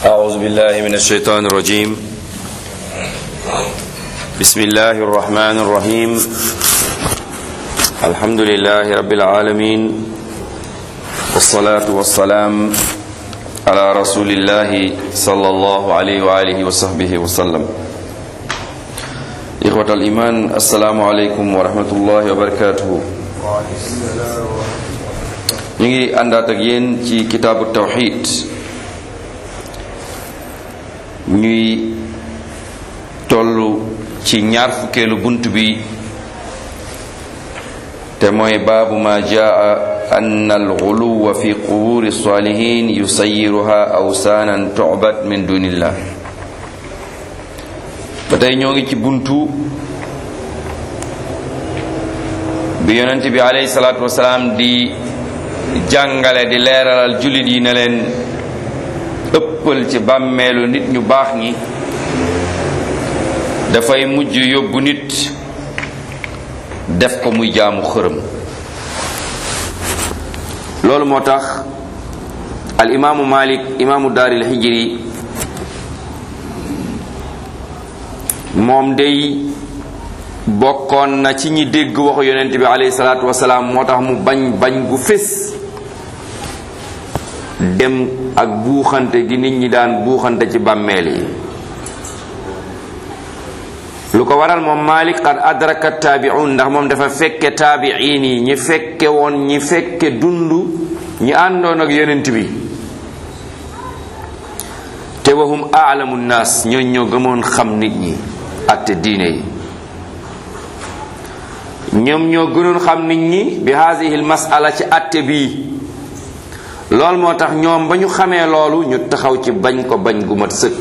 أعوذ بالله من الشيطان الرجيم بسم الله الرحمن الرحيم الحمد لله رب العالمين والصلاة والسلام على رسول الله صلى الله عليه وآله وصحبه وسلم إخوة الإيمان السلام عليكم ورحمة الله وبركاته نيجي àndaat ak yéen ci kitaabu tawxiid ñuy tollu ci ñaar fukkeelu bunt bi te mooy baabu ma jaa an al-ghuluw fi quburi salihin yusayiruha awsanan tu'bad min dunillah ba tey ñoo ngi ci buntu bi yonent bi alayhi salaatu wasalaam di jàngale di leeralal jullit yi ne leen ëppal ci bàmmeelu nit ñu baax ñi dafay mujj yóbbu nit def ko muy jaamu xërëm loolu moo tax al imaamu Malik imaamu daaril hijri moom day bokkoon na ci ñi dégg waxu yonent bi alayhi salaatu wasalaam moo tax mu bañ gu fés dem ak buuxante gi nit ñi daan buuxante ci bàmmeel yi lu ko waral moom Malik qad adraka taabi'un ndax moom dafa fekke taabi'iin yi ñi fekke woon ñi fekke dund ñi àndoon ak yonent bi te wahum a'lamu nnaas ñoo gëmoon xam nit ñi atte diine yi ñoom ñoo gënoon xam nit ñi bi haadihi al mas'ala ci atte bii loolu moo tax ñoom ba ñu xamee loolu ñu taxaw ci bañ ko bañ gu mat sëkk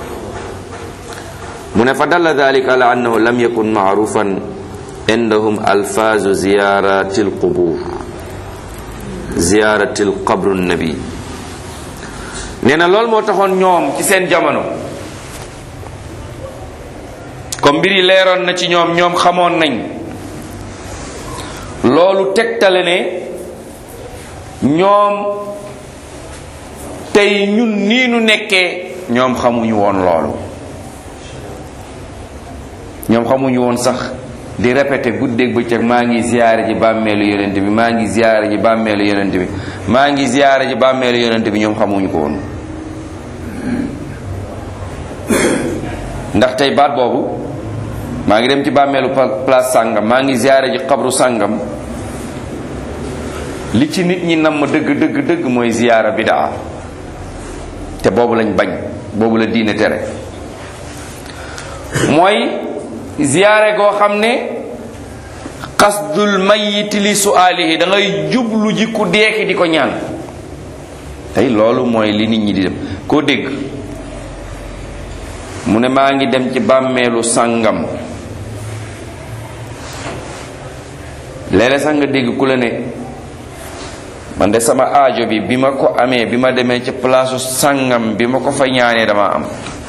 mu ne fa dalla dalika ala annahu lam yakun ma'rufan indahum alfaazu ziyarati alqubur ziyarati alqabru nabi nee na loolu moo taxoon ñoom ci seen jamono comme mbir yi leeroon na ci ñoom xamoon nañ loolu tegtale ne ñoom tey ñun nii nu nekkee ñoom xamuñu woon loolu ñoom xamuñu woon sax di répété guddeeg bëccëg maa ngi ziyaare ji bàmmeelu yonent bi maa ngi ziyaare ji bàmmeelu yonent bi maa ngi ziyaare ji bàmmeelu yonent bi ñoom xamuñu ko woon ndax tey baat boobu maa ngi dem ci bàmmeelu place sàngam maa ngi ziyaare ji xabru sàngam li ci nit ñi nam dëgg mooy ziyaara bidaa te boobu lañ bañ boobu la diine tere mooy ziyaare goo xam ne qasdul mayyiti li su'aalihi da ngay jublu ji ku deeki di ko ñaan tey loolu mooy li nit ñi di dem koo dégg mu ne maa ngi dem ci bàmmeelu sàngam léeg-léeg sax nga dégg ku la ne man de sama aajo bi ma ko amee bi ma demee ci palaasu sàngam bi ma ko fa ñaanee dama am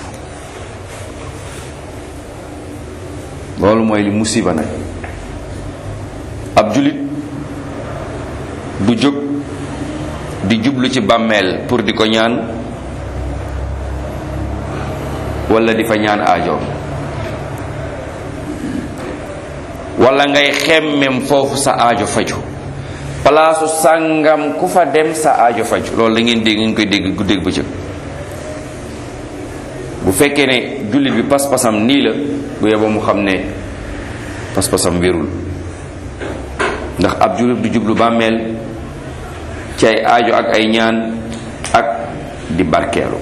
loolu mooy li musiba nag ab julit du jóg di jublu ci bàmmeel pour di ko ñaan walla di fa ñaan aajoom walla ngay xemmem foofu sa aajo faju palaasu sàngam ku fa dem sa aajo faju loolu la ngeen koy dégg guddeeg bëccëg bu fekkee ne jullit bi pas-pasam nii la bu yeboo mu xam ne pas-pasam wérul ndax ab jullit du jublu bàmmeel ci ay aajo ak ay ñaan ak di barkeelu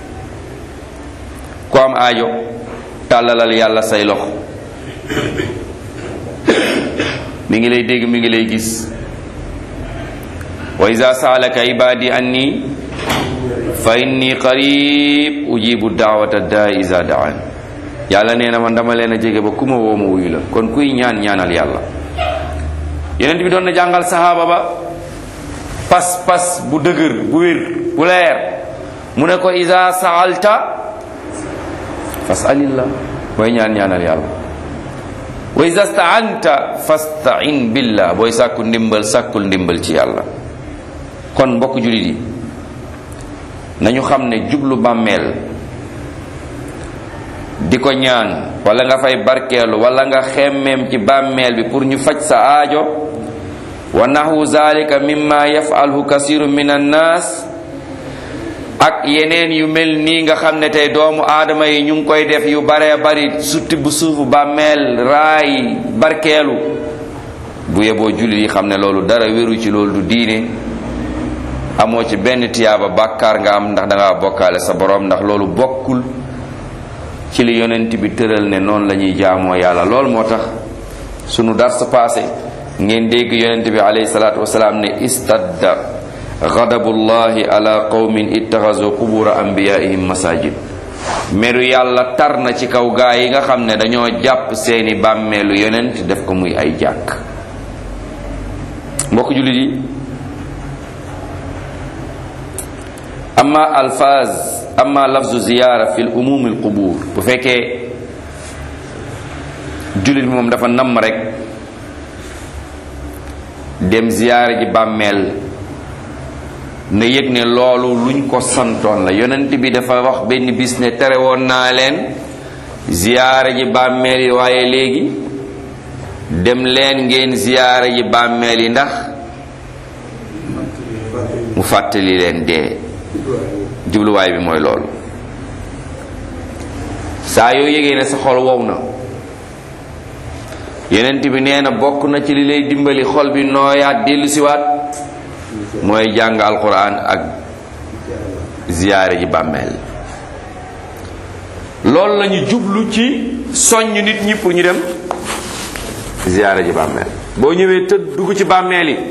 ku am aajo tàllalal yàlla say loxo mi ngi lay dégg mi ngi lay gis wa iza saalaka ibadi anni fa inni qarib ujibu daawata daai iza daan yàlla nee na man dama leen a jege ba ku ma woo ma wuyu la kon kuy ñaanal yàlla yonent bi doon na jàngal sahaaba ba pas bu dëgër bu wér bu leer mu ne ko iza saalta fasalillah booy ñaanal yàlla wa iza staanta fastain billah booy sàkkul ndimbal ci yàlla kon mbokk jullit yi nañu xam ne jublu bàmmeel di ko ñaan wala nga fay barkeelu wala nga xemmeem ci bàmmeel bi pour ñu faj sa aajo wa nahu zalika mimma yaf'aluhu kasirun min annaas ak yeneen yu mel nii nga xam ne tey doomu aadama yi ñu ngi koy def yu baree bari sutti bu suufu bàmmeel raay barkeelu bu yeboo jullit yi xam ne loolu dara wéru ci, loolu du diine, amoo ci benn tiyaaba, bàkkaar nga am ndax dangaa bokkaale sa borom, ndax loolu bokkul ci li yonent bi tëral ne noonu la ñuy jaamoo yàlla. loolu moo tax sunu dars passé ngeen dégg yonent bi alayhi salaatu wasalaam ne istadda ghadabullahi ala qawmin ittaxazu qubura anbiyaihim masajid. meru yàlla tar na ci kaw gaa yi nga xam ne dañoo jàpp seeni bàmmeelu yonent def ko muy ay jàkk. mbokk jullit yi, amma lafzu ziyaara fil umumil qubur, bu fekkee jullit bi moom dafa namm rek dem ziyaara ji bàmmeel, na yëg ne loolu luñ ko santoon la. yonent bi dafa wax benn bis ne tere woon naa leen ziyaara ji bàmmeel yi, waaye léegi dem leen ngeen ziyaara ji bàmmeel yi ndax mu fàttali leen dee. jubluwaay bi mooy loolu. saa yoo yëgee ne sa xol wow na, yonent bi nee na bokk na ci li lay dimbali xol bi nooyaat dellu siwaat mooy jàng alquran ak ziyaare ji bàmmeel. loolu lañu jublu ci soññ nit ñi pour ñu dem ziyaare ji bàmmeel. boo ñëwee tëdd dugg ci bàmmeel yi,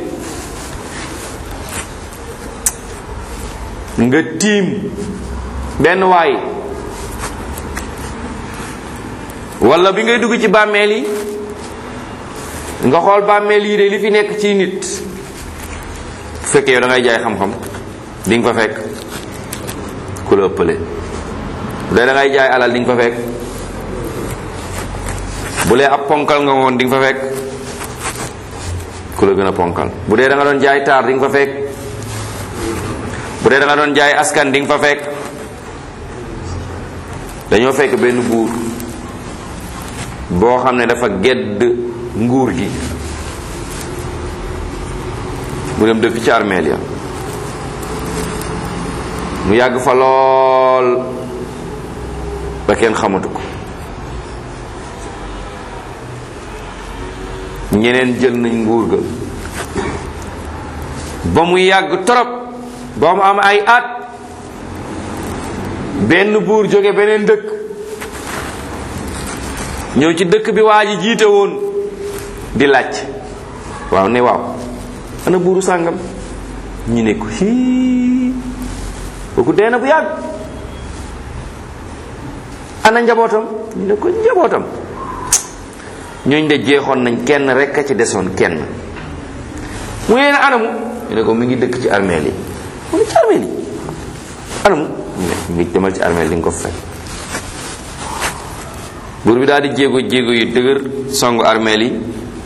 nga tiim benn waay, walla bi ngay dugg ci bàmmeel yi nga xool bàmmeel yi de li fi nekk ci nit. bu fekkee yow da ngay jaay xam-xam di nga fa fekk ku la ëppale. bu dee da ngay jaay alal di nga fa fekk, bu dee ab ponkal nga woon di nga fa fekk ku la gën a ponkal. bu dee da nga doon jaay taar di nga fa fekk, bu dee da nga doon jaay askan di nga fa fekk. dañoo fekk benn buur boo xam ne dafa gedd nguur gi, mu dem dëkk ci armeel ya, mu yàgg fa lool ba kenn xamatu ko. ñeneen jël nañ nguur ga ba mu yàgg torop, ba mu am ay at, benn buur jóge beneen dëkk ñëw ci dëkk bi waa ji jiite woon di laaj. waaw ne waaw ana buuru sàngam? ñu ne ko hii kooku dee na bu yàgg. ana njabootam? ñu ne ko njabootam ñooñ de jeexoon nañ, kenn rek a ci desoon, kenn. mu ne anamu? ñu ne ko mu ngi dëkk ci armeel yi. mu ngi ci armeel yi anamu? ñu ngi demal ci armeel di nga ko fekk. buur bi daal di jéego yu dëgër songu armeel yi,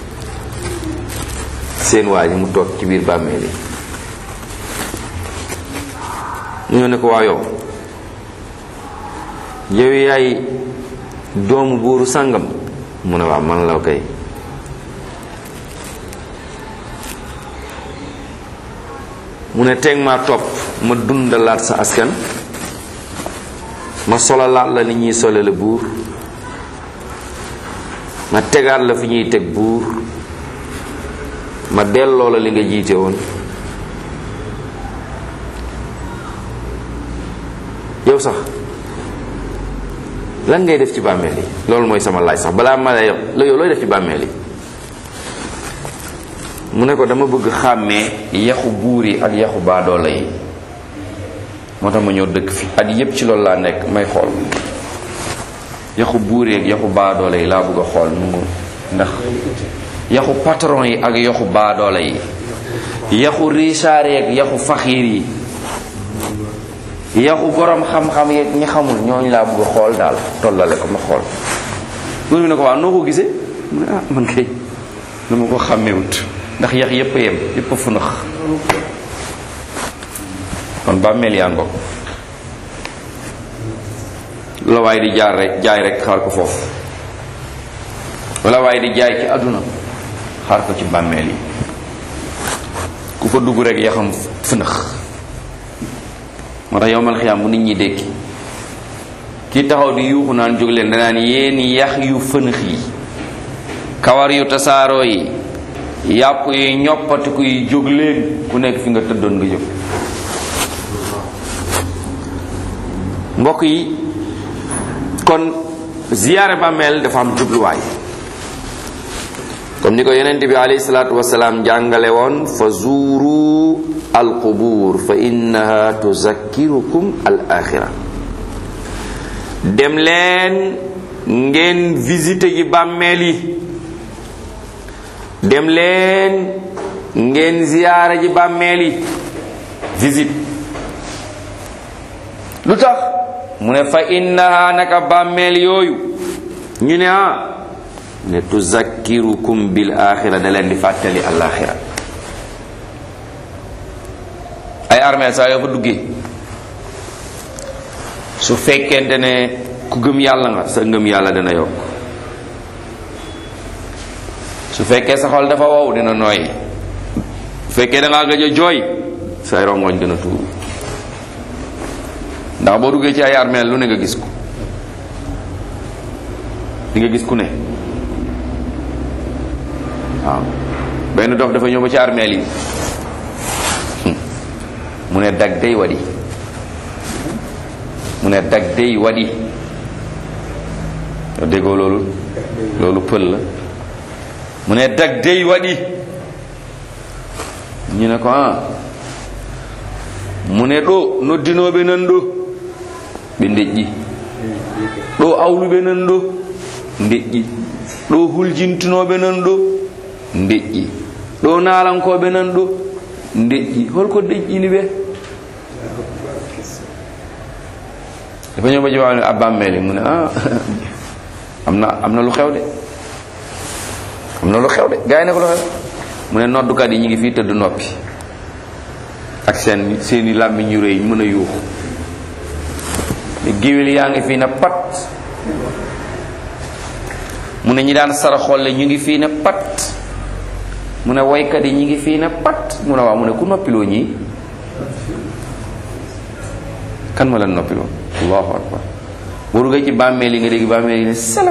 seen waa ji mu toog ci biir bàmmeel yi. ñu ne ko waa yow yaay doomu buuru sàngam? mu ne waaw man la kay. mu ne teg maa topp ma dundalaat sa askan, ma solalaat la ni ñuy sole la buur, ma tegaat la fi ñuy teg buur, ma delloo la li nga jiite woon. yow sax lan ngay def ci bàmmeel yi? loolu mooy sama laaj sax balaa ma lay yow looy def ci bàmmeel yi. mu ne ko dama bëgg xàmmee yaxu buur yi ak yaxu baadoola yi, moo tax ma ñëw dëkk fi at yépp ci loolu laa nekk, may xool yaxu buur yi ak yaxu baadoola yi laa bëgg a xool mu ndax yaxu patron yi ak yaxu baadoola yi, yaxu richaar yi ak yaxu faxiir yi, yaxu borom xam-xam yeeg ñi xamul, ñooñu laa bëgg a xool daal, tollale ko ma xool. buur bi ne ko waaw noo ko gisee? mu ne man kay dama ko xàmmewut ndax yax yépp a yem, yépp a funax. kon bàmmeel yaa ngoog. la waay di jaay rek xaar ko foofu, wala waay di jaay ci àdduna xaar ko ci bàmmeel yi. ku fa dugg rek yaxam fënax. moo tax yowmal xiyaam bu nit ñi dékki, kii taxaw di yuuxu naan jóg leen danaan yéen yax yu fënax yi, kawar yu tasaaroo yi, yàpp yi ñoppatiku yi, jóg leen. ku nekk fi nga tëddoon nga jóg. mbokk yi, kon ziyaare bàmmeel dafa am jubluwaay, comme ni ko yonent bi alayhi salaatu wasalaam jàngale woon, fa zuuru alqubuur fa innaha tuzakkirukum al axira. dem leen ngeen visite ji bàmmeel yi, dem leen ngeen ziyaare ji bàmmeel yi. visite lu tax mu ne fa innaha naka bàmmeel yooyu ñu ne ne tuzakkirukum bil axira, da leen di fàttali al axira. ay armeel saa yoo fa duggee, su fekkente ne ku gëm yàlla nga, sa ngëm yàlla dana yokk. su fekkee sa xol dafa wow dina nooy. su fekkee da ngaa gëj a jooy, say rongoñ dina tuuru. ndax boo duggee ci ay armeel lu ne nga gis ko, di nga gis ku ne. waaw benn dof dafa ñëw ba ci armeel yi, mu ne dag day wadi, mu ne dag day wadi. yow déggoo loolu pël la. mu ne dag day wadi. ñu ne ko mu ne ɗo noddinoɓe nan ɗo ɓe deƴƴi, ɗo awluɓe nan ɗo deƴƴi, ɗo huljintinoɓe nan ɗo deƴƴi, ɗo naalankoɓe nan ɗo deƴƴi. holko deƴƴini ɓe? dafa ñëw ba ci wax ab bàmmeeli, mu ne am na lu xew de, am na lu xew de. gaa yi ne ko lu xew? mu ne noddukat yi ñu ngi fii tëdd noppi ak seeni làmmiñ yu rëy ñu mën a yuuxu. géwél yaa ngi fii na pat. mu ne ñi daan sara xolle ñu ngi fii na pat. mu ne woykat yi ñu ngi fii na pat. mu ne waaw, mu ne ku noppiloo ñii? kan ma leen noppiloo? allahu akbar. boo duggee ci bàmmeel yi nga dégg bàmmeel yi ne salaw.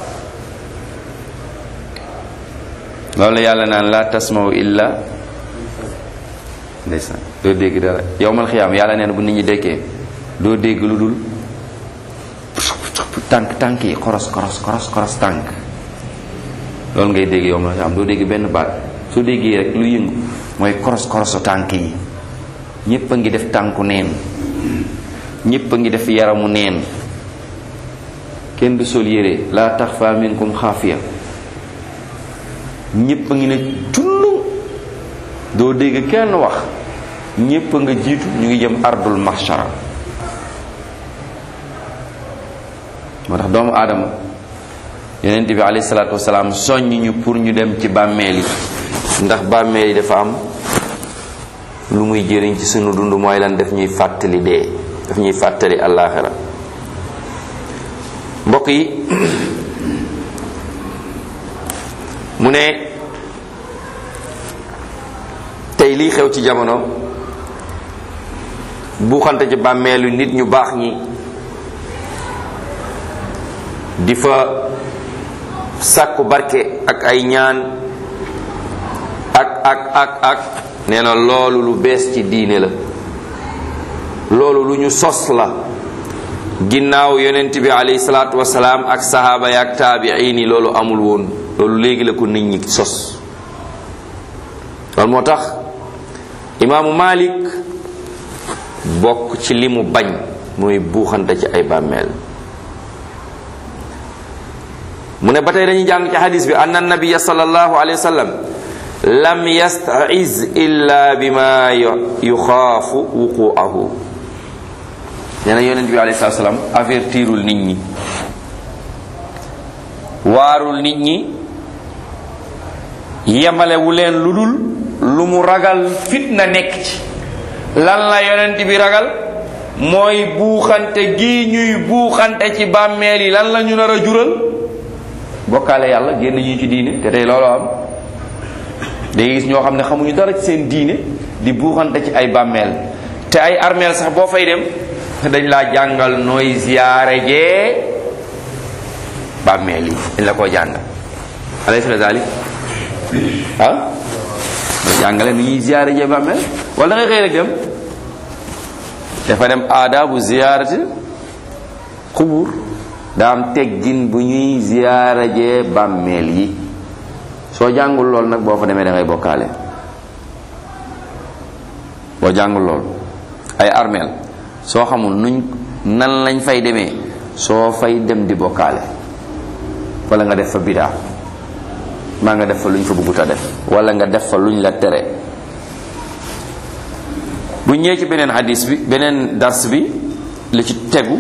loolu la yàlla naan la tasmaw illa, ndeysaan, doo dégg dara. yowmal xiyaam yàlla neen bu nit ñi dekkee doo dégg lu dul tànk yi koros tànk. loolu ngay dégg yowmal xiyaam, doo dégg benn baat. soo déggee rek lu yëngu mooy korosu tànk yi. ñépp a ngi def tànku neen, ñépp a ngi def yaramu neen. kenn du sol yére, la taxfa minkum xaafiya. ñépp a ngi ne tullum, doo dégg kenn wax. ñépp a nga jiitu, ñu ngi jëm ardul mahshara. moo tax doomu aadama, yonent bi alayhi salaatu wasalaam soññ ñu pour ñu dem ci bàmmeel yi, ndax bàmmeel yi dafa am lu muy jëriñ ci sunu dund. mooy lan? daf ñuy fàttali dee, daf ñuy fàttali àllaaxira. mbokk yi, mu ne tey lii xew ci jamono, buuxante ci bàmmeelu nit ñu baax ñi, di fa sàkku barke ak ay ñaan ak nee na loolu lu bees ci diine la. loolu lu ñu sos la ginnaaw yonent bi alayhi salaatu wasalaam ak sahaaba ya ak taabiin yi. loolu amul woon, loolu léegi la ko nit ñi sos. loolu moo tax imaamu Malik bokk ci li mu bañ mooy buuxante ci ay bàmmeel. mu ne ba tey dañuy jàng ci hadis bi anna nabiya sallallahu alayhi wa sallam lam yasta'iz illa bima yuxaafu wuqu'ahu. nee na yonent bi alayhi salaam avertirul nit ñi, waarul nit ñi, yemalewu leen lu dul lu mu ragal fitna nekk ci. lan la yonent bi ragal? mooy buuxante gi ñuy buuxante ci bàmmeel yi lan la ñu nar a jural? bokkaale yàlla, génn ñu ci diine. te tey loolu am day gis ñoo xam ne xamuñu dara ci seen diine di buuxante ci ay bàmmeel. te ay armeel sax boo fay dem dañ laa jàngal nooy ziyaare jee bàmmeel yi, dañ la koo jàngal. alayhi salaam da jàngale ni ñuy ziyaare jee bàmmeel, wala da ngay xëy rek dem dafa dem aadaabu ziyaarati xubur, daa am teggin bu ñuy ziyaare jee bàmmeel yi. soo jàngul lool nag boo fa demee da ngay bokkaale. boo jàngul lool ay armeel soo xamul nuñ nan lañ fay demee, soo fay dem di bokkaale, wala nga def fa bidaa, maa nga def fa luñ fa bëggut a def, wala nga def fa luñ la tere. bu ñëwee ci beneen hadis bi, beneen dars bi li ci tegu,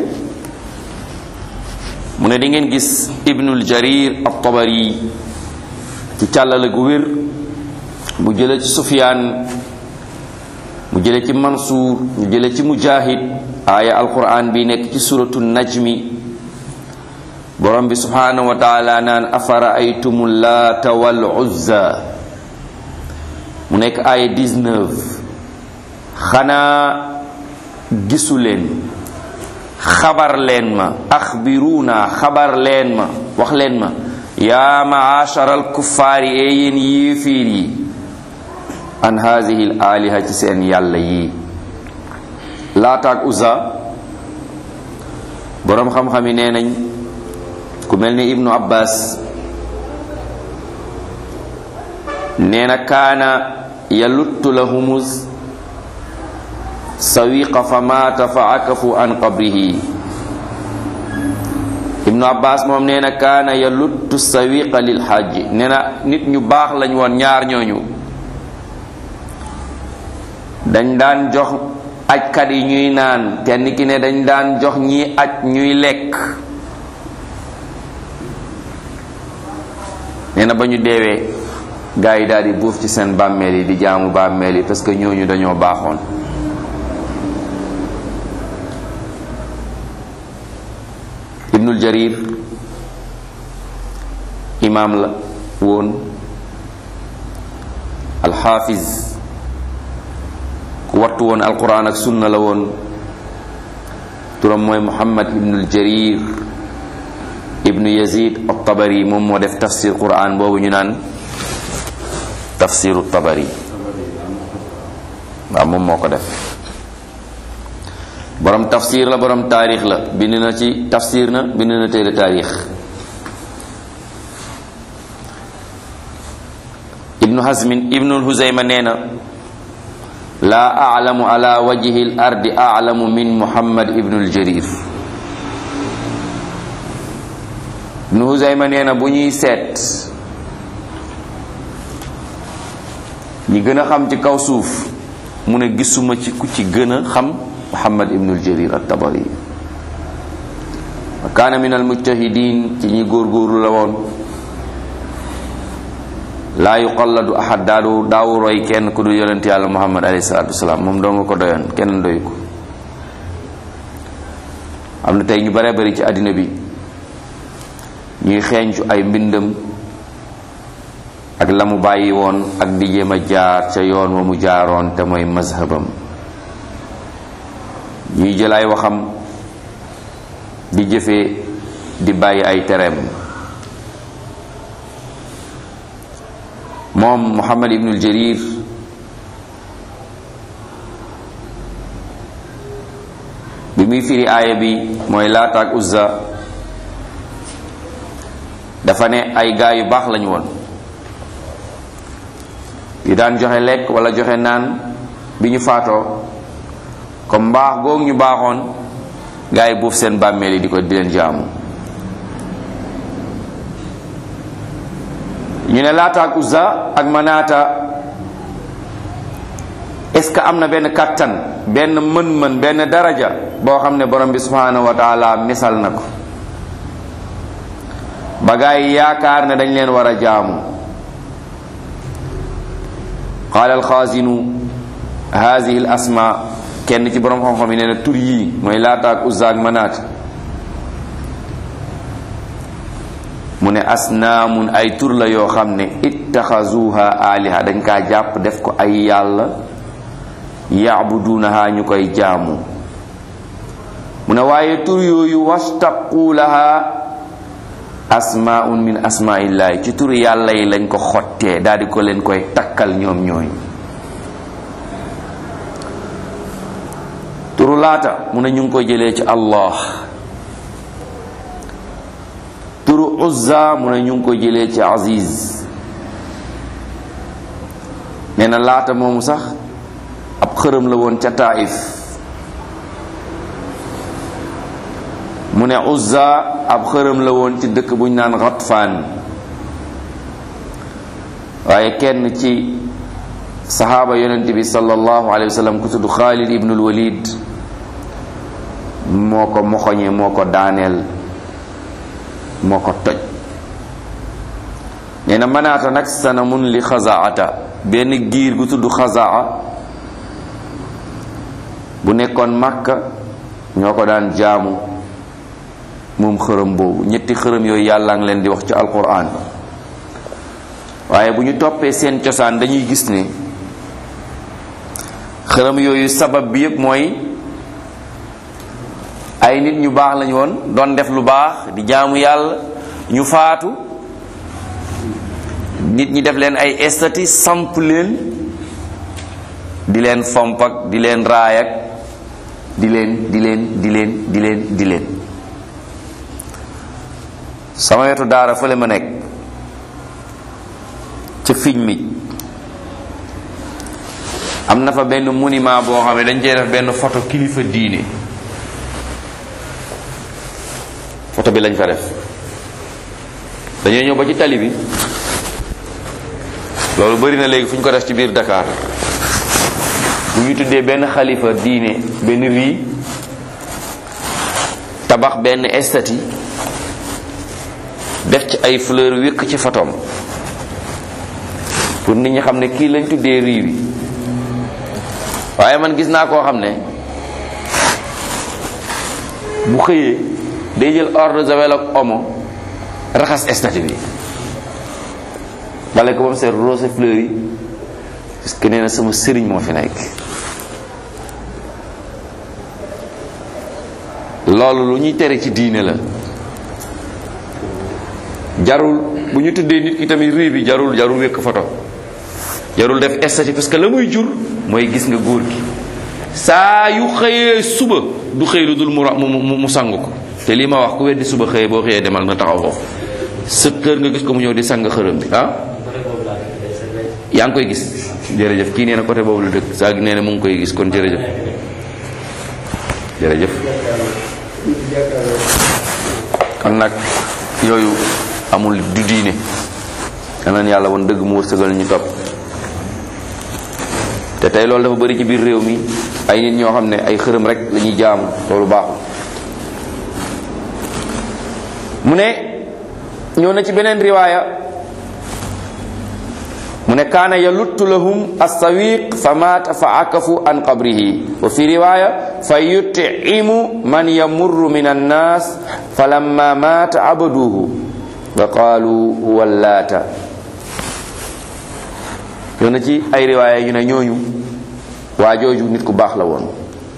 mu ne di ngeen gis Ibnul Jarir at-Tabari ci càllale gu wér, mu jële ci Sufyaan, mu jële ci Mansuur, mu jële ci Mujahid, aaya alquran bi nekk ci suratu najmi, borom bi subhanahu wa taala naan afara aytumu laata wal uzza, mu nekk aaya 19. xanaa gisu leen, xabar leen ma, axbiruuna xabar leen ma, wax leen ma, yaa maashara alkuffaari ee yéen yéefiir yi, an haadihi l aaliha ci seen yàlla yi. Laata ak Uzza, boroom xam-xam yi nee nañ, ku mel ni Ibnu Abbas nee na kaana yaluttu lahumus sawiqa fa maata fa akafu an qabrihi. Ibnu Abbas moom nee na kaana yaluttu sawiqa lil hajji, nee na nit ñu baax lañ woon. ñaar ñooñu dañ daan jox ajkat yi ñuy naan, kenn ki ne dañ daan jox ñi aj ñuy lekk. nee na ba ñu deewee gaa yi daal di buuf ci seen bàmmeel yi di jaamu bàmmeel yi, parce que ñooñu dañoo baaxoon. Ibnul Jarir imaam la woon, alxaafiz ku wattu woon alquran ak sunna la woon. turam mooy Muhammad Ibnul Jarir Ibnu Yazid at-Tabari, moom moo def tafsir quran boobu ñu naan tafsiru Tabari. waaw moom moo ko def. borom tafsir la, borom taarix la, bind na ci tafsir na, bind na téere taarix. Ibnu Hazmin Ibnul Huzayma nee na laa a'lamu ala wajhi al ardi a'lamu min Muhammad Ibnul Jarir. Ibnu Huzayma nee na bu ñuy seet ñi gën a xam ci kaw suuf, mu ne gisuma ci ku ci gën a xam Muhammad Ibnul Jarir at-Tabari. wa kaana min al-mujtahidin, ci ñi góorgóorlu la woon. laa yuqalladu ahad, daawu roy kenn ku dul yonent yàlla Muhammad alayhi salaatu wasalaam, moom doo nga ko doyoon, kenn doyu ko. am na tey ñu bare bari ci àddina bi ñuy xeeñcu ay mbindam ak la mu bàyyi woon, ak di jéem a jaar ca yoon wa mu jaaroon te mooy mazhabam. ñuy jël ay waxam di jëfee, di bàyyi ay tereem. moom Muhammad Ibnul Jarir bi muy firi aaya bi mooy Laata ak Uzza, dafa ne ay gaa yu baax lañu woon, yu daan joxe lekk wala joxe naan bi ñu faatoo. comme mbaax googu ñu baaxoon, gaa yi buuf seen bàmmeel yi di leen jaamu. ñu ne Laata ak Uzza ak Manaata, est-ce que am na benn kattan, benn mën-mën, benn daraja boo xam ne borom bi subhanahu wa taala misal na ko ba gaa yi yaakaar ne dañ leen war a jaamu? qaala alxaazinu haadihi al asmaa kenn ci borom xam-xam yi nee na tur yii mooy Laata ak Uzza ak Manaat mu ne asnaamun ay tur la yoo xam ne ittaxazuha aliha dañ kaa jàpp def ko ay yàlla yaabudunaha ñu koy jaamu mu ne waaye tur yooyu wastaqu laha asmaun min asmaillahi ci tur yàlla yi lañ ko xottee daal di ko leen koy takkal ñoom ñooy turu Laata mu ne ñu ngi koy jëlee ci Allah turu Uzza mu ne ñu ngi koy jëlee ci Aziz nee na Laata moomu sax ab xërëm la woon ca Taif mu ne Uzza ab xërëm la woon ci dëkk bu ñu naan Ghatfaan waaye kenn ci saxaaba yonent bi sallallahu alayhi wa sallam ku tudd Xaalid ibnul Walid moo ko moxoñe moo ko daaneel moo ko toj nee na Manaata nag sanamun li Xazaata benn giir gu tudd Xazaa bu nekkoon Makka ñoo ko daan jaamu moom xërëm boobu ñetti xërëm yooyu yàlla ngi leen di wax ci alquran waaye bu ñu toppee seen cosaan dañuy gis ne xërëm yooyu sabab bi yëpp mooy ay nit ñu baax lañu woon doon def lu baax di jaamu yàlla ñu faatu nit ñi def leen ay estati samp leen di leen fomp ak di leen raay ak di leen sama wetu daara fële ma nekk ca fiñ mi am na fa benn monument boo xam ne dañ cee def benn photo kilifa diine photo bi lañ fa def dañoo ñëw ba ci tali bi loolu bari na léegi fu ñu ko def ci biir Dakar bu ñu tuddee benn xalifa diine benn rii tabax benn estati def ci ay fleur wékk ci photom pour nit ñi xam ne kii lañ tuddee rii wi waaye man gis naa koo xam ne bu xëyee day jël eau de javel ak omo raxas estati bi bale ko ba mu seet rose fleur yi parce que nee na sama sëriñ moo fi nekk loolu lu ñuy tere ci diine la jarul bu ñu tuddee nit ki tamit rii bi jarul wékk photo jarul def estati parce que la muy jur mooy gis nga góor gi saa yu xëyee suba du xëy lu dul mu sang ko te lii ma wax ku weddi suba xëyee boo xëyee demal nga taxaw foofu sa kër nga gis ko mu ñëw di sang xërëm bi yaa ngi koy gis jërëjëf kii nee na côté boobu la dëkk saa nee na mu ngi koy gis kon jërëjëf kon nag yooyu amul du diine danaan yàlla woon dëgg mu wërsëgal ñu topp te tey loolu dafa bari ci biir réew mi ay nit ñoo xam ne ay xërëm rek la ñuy jaamu loolu baaxul mu ne ñëw na ci beneen riwaaya mu ne kaana yaluttu lahum as-sawiq fa maata fa akafu an qabrihi wa fi riwaaya fa yut'imu man yamurru min an-nas falamma maata abaduhu wa qaalu huwa Laata yow na ci ay riwaaya yu ne ñooñu waa jooju nit ku baax la woon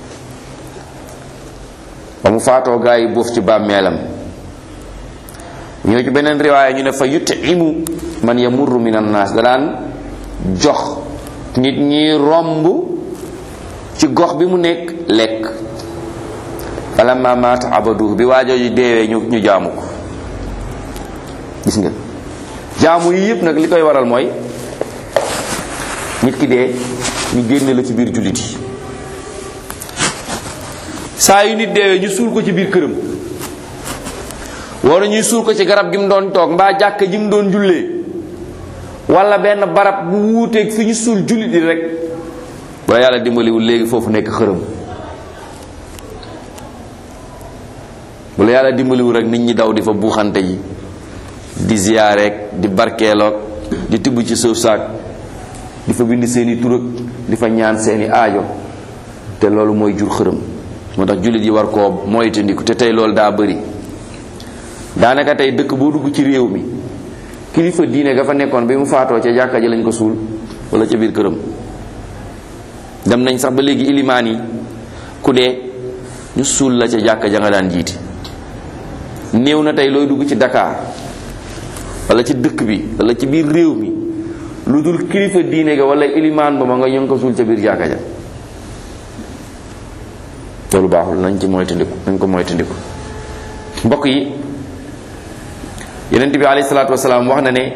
ba mu faatoo gaa yi boof ci bàmmeelam ñoo ci beneen riwaaya ñu ne fa yut'imu man yamurru min an-nas da daan jox nit ñi romb ci gox bi mu nekk lekk falamma maata abaduhu bi waa jooju deewee ñu jaamu ko gis nga jaamu yi yëpp nag li koy waral mooy nit ki dee ñu génne la ci biir jullit yi saa yu nit deewee ñu suul ko ci biir këram wala ñuy suul ko ci garab gi mu doon toog mbaa jàkka ji mu doon jullee wala benn barab bu wuuteeg fi ñu suul jullit yi rek wala yàlla dimbaliwul léegi foofu nekk xërëm wala yàlla dimbaliwul rek nit ñi daw di fa buuxante yi di ziyaareek di barkeeloog di tibb ci suuf saak di fa bind seeni tur ak di fa ñaan seeni aajo te loolu mooy jur xërëm. moo tax jullit yi war koo moytandiku te tey loolu daa bëri. daanaka tey dëkk boo dugg ci réew mi kilifa diine ga fa nekkoon bi mu faatoo ca jàkka ji lañ ko suul wala ca biir këram. dem nañ sax ba léegi ilimaan yi ku dee ñu suul la ca jàkka ja nga daan jiiti. néew na tey looy dugg ci Dakar wala ci dëkk bi wala ci biir réew mi lu dul kilifa diine ga wala ilimaan ba ma nga ñu ngi ko suul ca biir jàkka ja. loolu baaxul, nañ ci moytandiku, nañ ko moytandiku. mbokk yi yonent bi alayhi salaatu wasalaam wax na ne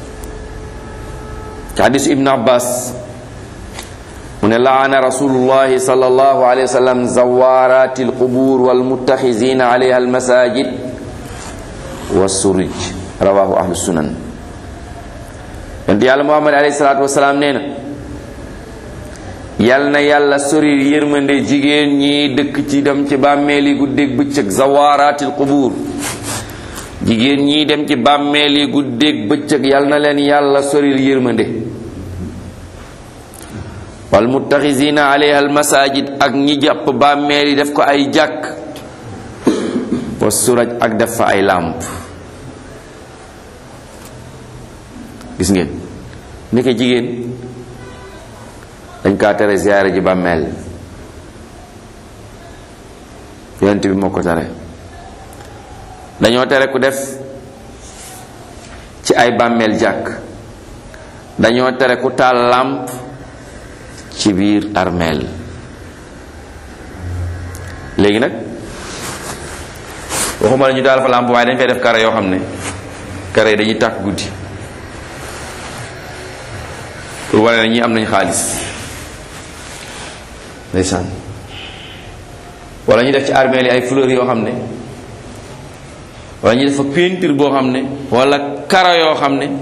ci hadisu Ibn Abbas mu ne laana rasulullahi sallallahu alayhi wa sallam zawarati alqubur walmuttaxizina alayha almasajid wassuruj rawahu ahlu sunan. yonent yàlla Muhammad alayhi salaatu wasalaam nee na yal na yàlla sori yërmande jigéen ñi dëkk ci dem ci bàmmeel yi guddeeg bëccëg zawaratil qubur. jigéen ñi dem ci bàmmeel yi guddeeg bëccëg yal na leen yàlla soril yërmande. wal muttaxizina alayha al masajid ak ñi jàpp bàmmeel yi def ko ay jàkk. wa suraj ak def fa ay làmp. gis ngeen nekk jigéen dañ kaa tere ziyaare ji bàmmeel. yonent bi moo ko tere. dañoo tere ku def ci ay bàmmeel jàkk. dañoo tere ku taal làmp ci biir armeel. léegi nag waxuma la ñu taal fa làmp waaye dañ fay def kare yoo xam ne kare yi dañuy tàkk guddi pour wane ne ñi am nañ xaalis ndeysaan. wala ñu def ci armeel yi ay fleurs yoo xam ne, wala ñu def fa peinture boo xam ne, wala karo yoo xam ne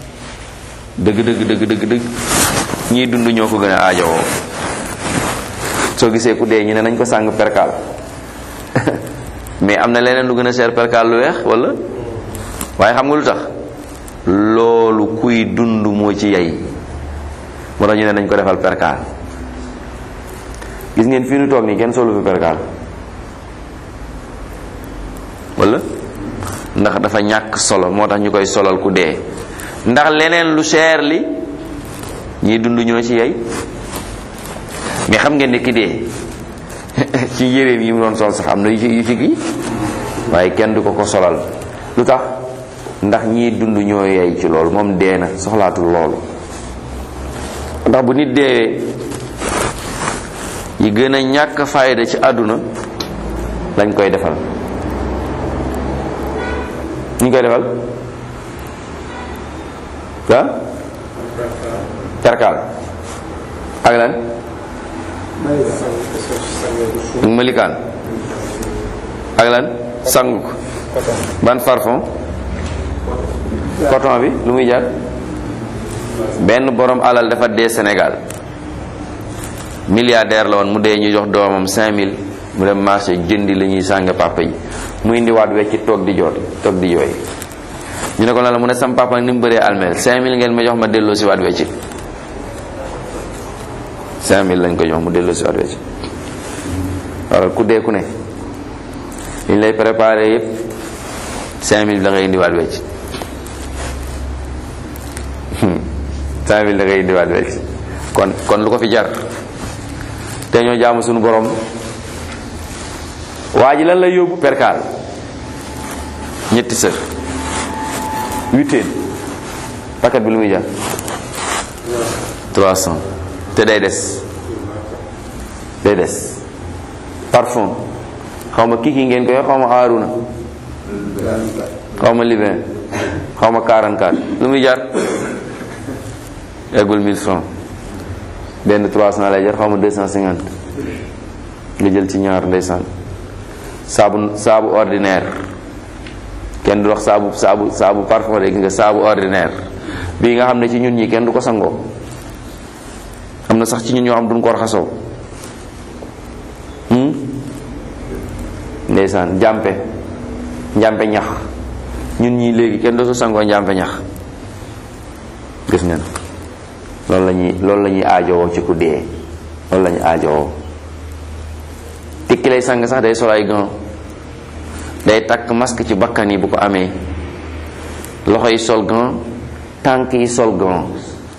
dëgg ñiy dund ñoo ko gën a aajowoo. soo gisee ku dee ñu ne nañ ko sàng perkaal mais am na leneen lu gën a cher perkaal lu weex wala. waaye xam nga lu tax loolu kuy dund moo ci yey moo tax ñu ne nañ ko defal perkaal. gis ngeen fii nu toog nii kenn solu fi perkaal wala ndax dafa ñàkk solo moo tax ñu koy solal ku dee. ndax leneen lu cher li ñiy dund ñoo ci yey. mais xam ngeen ne ki dee ci yéreem yi mu doon sol sax am na yu ci kii waaye kenn du ko ko solal. lu tax ndax ñiy dund ñoo yey ci loolu. moom dee na soxlaatul loolu. ndax bu nit deewee yi gën a ñàkk fayda ci àdduna lañ koy defal. ñu koy defal ah perkaal ak lan ak malikaan ak lan sangu ko. ban parfum coton bi lu muy jaar. benn borom alal dafa dee Sénégal milliardaire la woon mu dee ñu jox doomam 5000 mu dem marché jëndi la ñuy sàng papa yi mu indiwaat wecc toog di jooy ñu ne ko lan la mu ne sam papa ni mu bëree almeel 5000 ngeen ma jox ma delloo si waat wecc 5000 lañ ko jox mu delloo si waat wecc. wala ku dee ku ne liñ lay préparé yépp 5000 da ngay indiwaat wecc 5000 da ngay indiwaat wecc. kon lu ko fi jar te ñoo jaamu suñu borom. waa ji lan lay yóbbu perkaal ñetti sër 8 paquet bi lu muy jar 300 te day des parfum xaw ma kiki ngeen koy xaw ma Haruna xaw ma Libin xaw ma 44 lu muy jar eggul 1000 francs. benn 300 lay jar xaw ma 250 nga jël ci ñaar ndeysaan. saabu ordinaire kenn du wax saabu parfum rek nga saabu ordinaire bii nga xam ne ci ñun ñi kenn du ko sangoo. am na sax ci ñun ñoo xam duñ ko raxasoo. ndeysaan njàmpe ñax ñun ñi léegi kenn du sangoo njàmpe ñax. gis ngeen loolu la ñuy aajowoo ci ku dee loolu la ñuy aajowoo te ki lay sang sax day sol ay gants, day takk masque ci bakkan yi bu ko amee, loxo yi sol gants, tànk yi sol gants.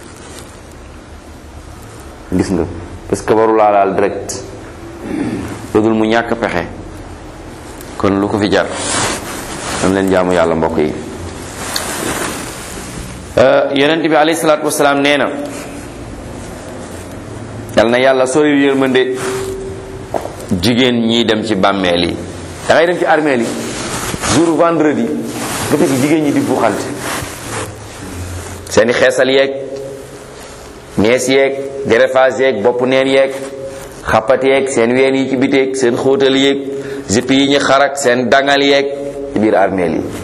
gis nga parce que waru laalaal direct loolu mu ñàkk pexe. kon lu ko fi jar dam leen jaamu yàlla mbokk yi. yonent bi alayhi salaatu wasalaam nee na yal na yàlla sori yërmande jigéen ñi dem ci bàmmeel yi. da ngay dem ci armeel yi jour vendredi nga fekk jigéen ñi di buuxante seeni xeesal yeeg nees yeeg greffage yeeg bopp neen yeeg xappat yeeg seen ween yi ci biteeg seen xóotal yeeg zipp yi ñu xarak seen dangal yeeg ci biir armeel yi.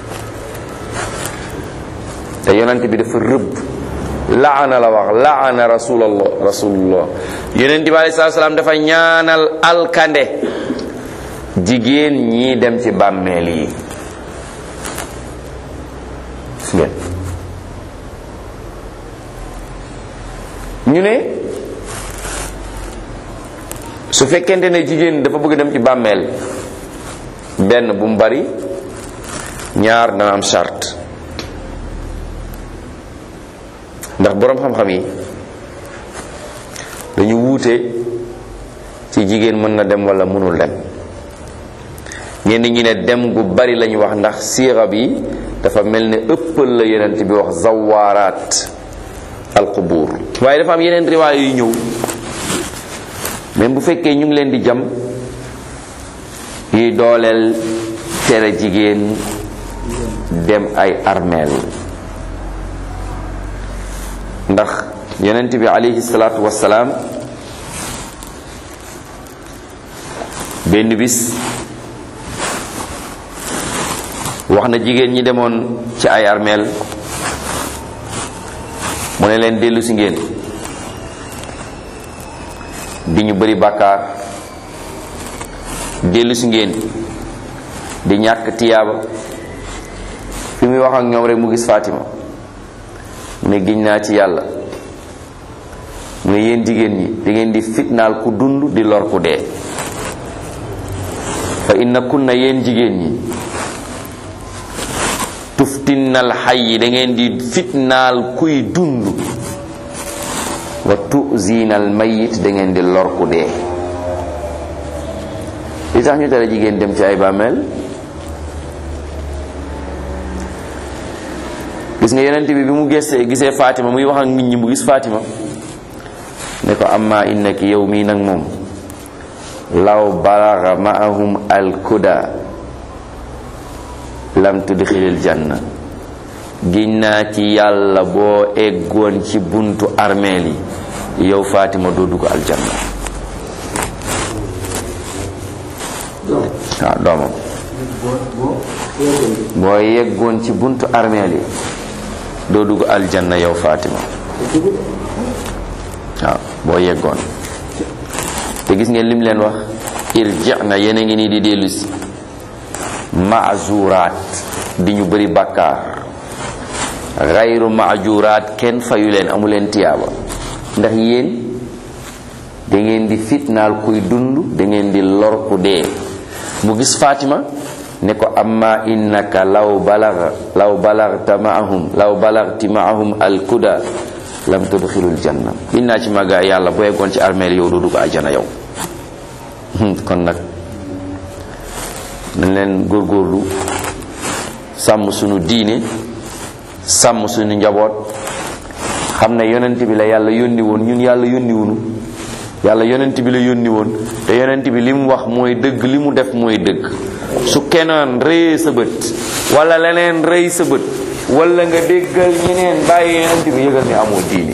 te yonent bi dafa rëbb laana la wax laana rasulullah yonent bi alayhi salaam dafa ñaanal alkande jigéen ñi dem ci bàmmeel yi. ñu ne su fekkente ne jigéen dafa bëgg dem ci bàmmeel, benn bu mu bari, ñaar dana am charte. ndax boroom xam-xam yi dañu wuute ci jigéen mën na dem walla mënul dem. ñenn ñi ne dem gu bari lañu wax ndax siira bi dafa mel ne ëppal la yonent bi wax zawaaraat alqubuur. waaye dafa am yeneen riwaay yu ñëw même bu fekkee ñu ngi leen di jam yuy dooleel tere jigéen dem ay armeel. ndax yonent bi alayhi salaatu wassalaam benn bis wax na jigéen ñi demoon ci ay armeel mu ne leen dellu si ngeen di ñu bari bàkkaar, dellu si ngeen di ñàkk tiyaaba. fi muy wax ak ñoom rek mu gis Fatima mu ne giñ naa ci yàlla mu ne yéen jigéen ñi da ngeen di fitnaal ku dund di lor ku dee. fa inna kunna yéen jigéen ñi tuftinnal hayyi da ngeen di fitnaal kuy dund wa tuzinal mayit da ngeen di lor ku dee. li tax ñu tere jigéen dem ci ay bàmmeel, gis nga yonent bi mu gisee Fatima muy wax ak nit ñi mu gis Fatima ne ko amma innaki yow mii nag moom law balagha ma'ahum al-kuda lam tudxilil janna. giñ naa ci yàlla boo eggoon ci buntu armeel yi yow Fatima doo dugg aljanna. waaw doomam boo yeggoon ci buntu armeel yi doo dugg aljanna yow Fatima. waaw boo yeggoon. te gis ngeen lim leen wax irji'na yéen a ngi nii di dellusi maazuraat di ñu bëri bàkkaar, gayru maajuraat kenn fayu leen, amu leen tiyaaba. ndax yéen da ngeen di fitnaal kuy dund, da ngeen di lor ku dee. mu gis Fatima ne ko amma innaka law balagta maahum alkuda lam tudxilul janna. innaa ci maga yàlla boo eggoon ci armeel yow doo dugg àjjana yow. kon nag nañ leen góorgóorlu sàmm sunu diine, sàmm sunu njaboot, xam ne yonent bi la yàlla yónni woon, ñun yàlla yónni wunu. yàlla yonent bi la yónni woon, te yonent bi li mu wax mooy dëgg, li mu def mooy dëgg. su keneen rëyee sa bët wala leneen rëy sa bët wala nga déggal ñeneen bàyyi yonent bi, yëgal ne amoo diine.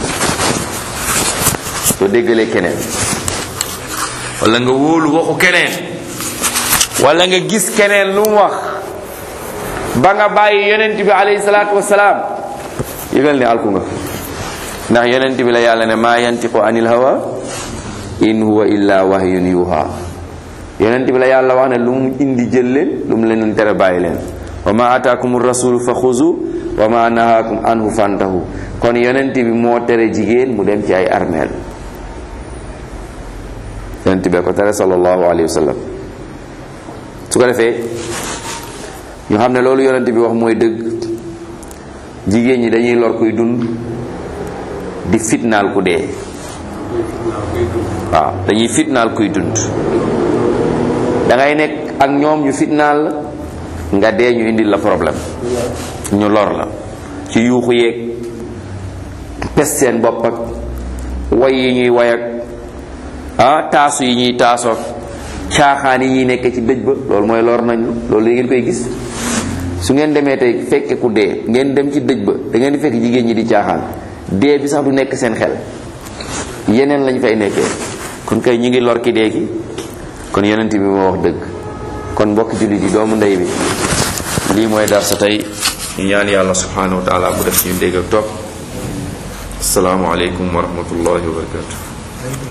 soo déggalee keneen wala nga wóolu waxu keneen wala nga gis keneen lu mu wax ba nga bàyyi yonent bi alayhi salaatu wasalaam, yëgal ne alku nga. ndax yonent bi la yàlla ne maa yantiqu anil hawa in huwa illa wahyun yuha. yonent bi la yàlla wax ne lu mu indi jël leen, lu mu leen tere bàyyi leen. wa ma ataakum rasulu fa xuzu wa ma nahaakum anhu fantahu. kon yonent bi moo tere jigéen mu dem ci ay armeel. yonent yonent bee ko tere sallallahu alayhi wa sallam. su ko defee ñu xam ne loolu yonent bi wax mooy dëgg. jigéen ñi dañuy lor kuy dund di fitnaal ku dee. waaw dañuy fitnaal kuy dund. da ngay nekk ak ñoom ñu fitnaal la nga dee ñu indil la problème ñu lor la ci yuuxu yeeg pes seen bopp ak way yi ñuy way ak taasu yi ñuy taasoog caaxaan yi ñuy nekk ci dëj ba loolu mooy lor nañu loolu li ngeen koy gis. su ngeen demee tey fekke ku dee ngeen dem ci dëj ba da ngeen di fekk jigéen ñi di caaxaan dee bi sax du nekk seen xel yeneen lañ fay nekkee. kon kay ñi ngi lor ki dee ki kon yonent bi moo wax dëgg. kon mbokk jullit yi doomu ndey bi lii mooy dar sa tey ñu ñaan yàlla subhanahu wa taala bu def ñu dégg ak topp. assalaamu aleykum wa rahmatullahi wa barakatuh.